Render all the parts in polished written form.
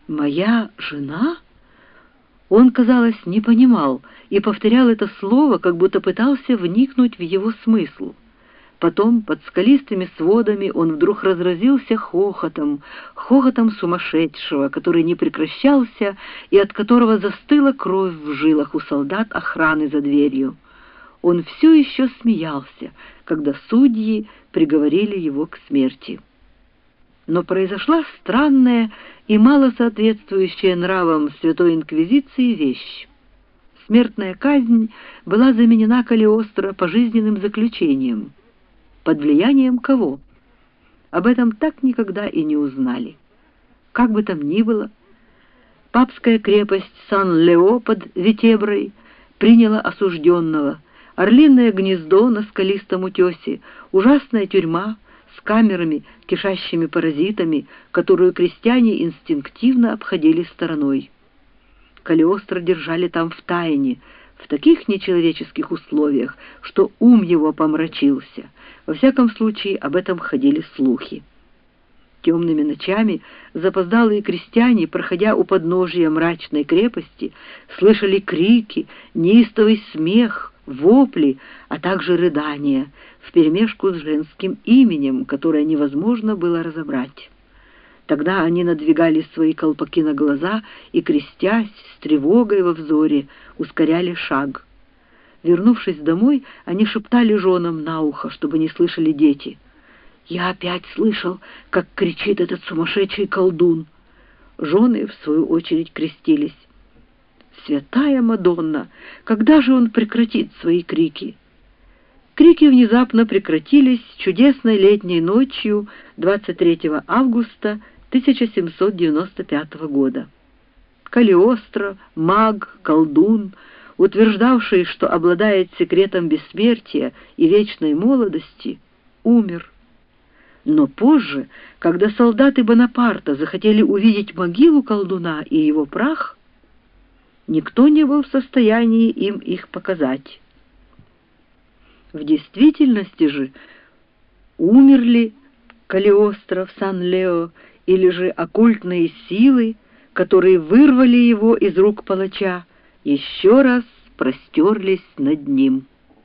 «Моя жена?» Он, казалось, не понимал и повторял это слово, как будто пытался вникнуть в его смысл. Потом, под скалистыми сводами, он вдруг разразился хохотом, хохотом сумасшедшего, который не прекращался и от которого застыла кровь в жилах у солдат охраны за дверью. Он все еще смеялся, когда судьи приговорили его к смерти. Но произошла странная и мало соответствующая нравам Святой Инквизиции вещь. Смертная казнь была заменена Калиостро пожизненным заключением. Под влиянием кого? Об этом так никогда и не узнали. Как бы там ни было, папская крепость Сан-Лео под Витеброй приняла осужденного, орлиное гнездо на скалистом утесе, ужасная тюрьма с камерами, кишащими паразитами, которую крестьяне инстинктивно обходили стороной. Калиостро держали там в тайне, в таких нечеловеческих условиях, что ум его помрачился. Во всяком случае, об этом ходили слухи. Темными ночами запоздалые крестьяне, проходя у подножия мрачной крепости, слышали крики, неистовый смех, вопли, а также рыдания, вперемешку с женским именем, которое невозможно было разобрать. Тогда они надвигали свои колпаки на глаза и, крестясь, с тревогой во взоре, ускоряли шаг. Вернувшись домой, они шептали женам на ухо, чтобы не слышали дети. «Я опять слышал, как кричит этот сумасшедший колдун». Жены, в свою очередь, крестились. «Святая Мадонна! Когда же он прекратит свои крики?» Крики внезапно прекратились чудесной летней ночью 23 августа 1795 года. Калиостро, маг, колдун, утверждавший, что обладает секретом бессмертия и вечной молодости, умер. Но позже, когда солдаты Бонапарта захотели увидеть могилу колдуна и его прах, никто не был в состоянии им их показать. В действительности же умерли Калиостро в Сан-Лео или же оккультные силы, которые вырвали его из рук палача, еще раз простерлись над ним.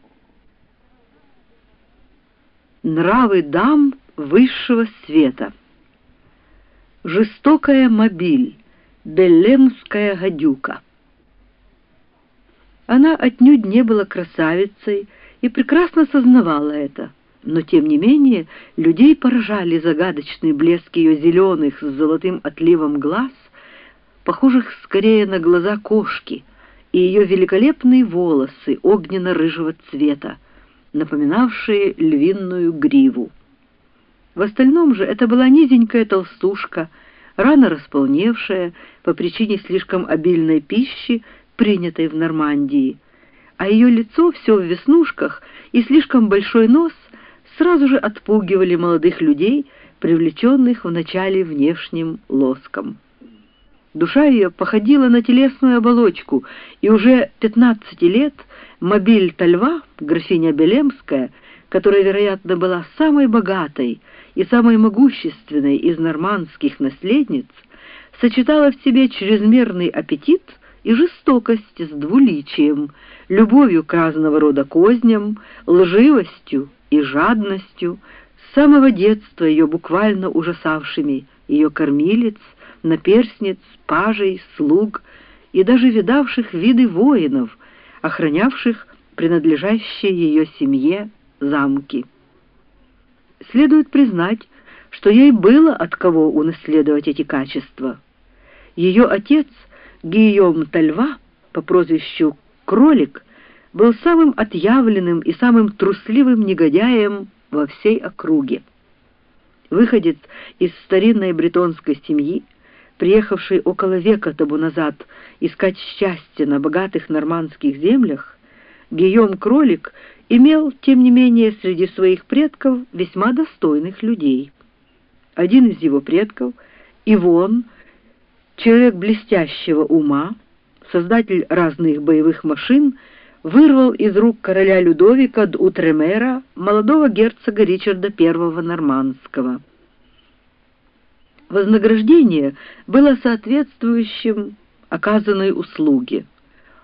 Нравы дам высшего света. Жестокая Мобиль, белемская гадюка. Она отнюдь не была красавицей и прекрасно сознавала это, но тем не менее людей поражали загадочный блеск ее зеленых с золотым отливом глаз, похожих скорее на глаза кошки, и ее великолепные волосы огненно-рыжего цвета, напоминавшие львиную гриву. В остальном же это была низенькая толстушка, рано располневшая по причине слишком обильной пищи, принятой в Нормандии, а ее лицо все в веснушках и слишком большой нос сразу же отпугивали молодых людей, привлеченных вначале внешним лоском. Душа ее походила на телесную оболочку, и уже 15 лет Мобиль Тальва, графиня Белемская, которая, вероятно, была самой богатой и самой могущественной из нормандских наследниц, сочетала в себе чрезмерный аппетит и жестокость с двуличием, любовью к разного рода козням, лживостью и жадностью, с самого детства ее буквально ужасавшими ее кормилиц, наперсниц, пажей, слуг и даже видавших виды воинов, охранявших принадлежащие ее семье замки. Следует признать, что ей было от кого унаследовать эти качества. Ее отец, Гийом Тальва, по прозвищу Кролик, был самым отъявленным и самым трусливым негодяем во всей округе. Выходец из старинной бретонской семьи, приехавший около века тому назад искать счастья на богатых нормандских землях, Гийом Кролик имел, тем не менее, среди своих предков весьма достойных людей. Один из его предков, Ивон, человек блестящего ума, создатель разных боевых машин, вырвал из рук короля Людовика д'Утремера молодого герцога Ричарда I Нормандского. Вознаграждение было соответствующим оказанной услуге.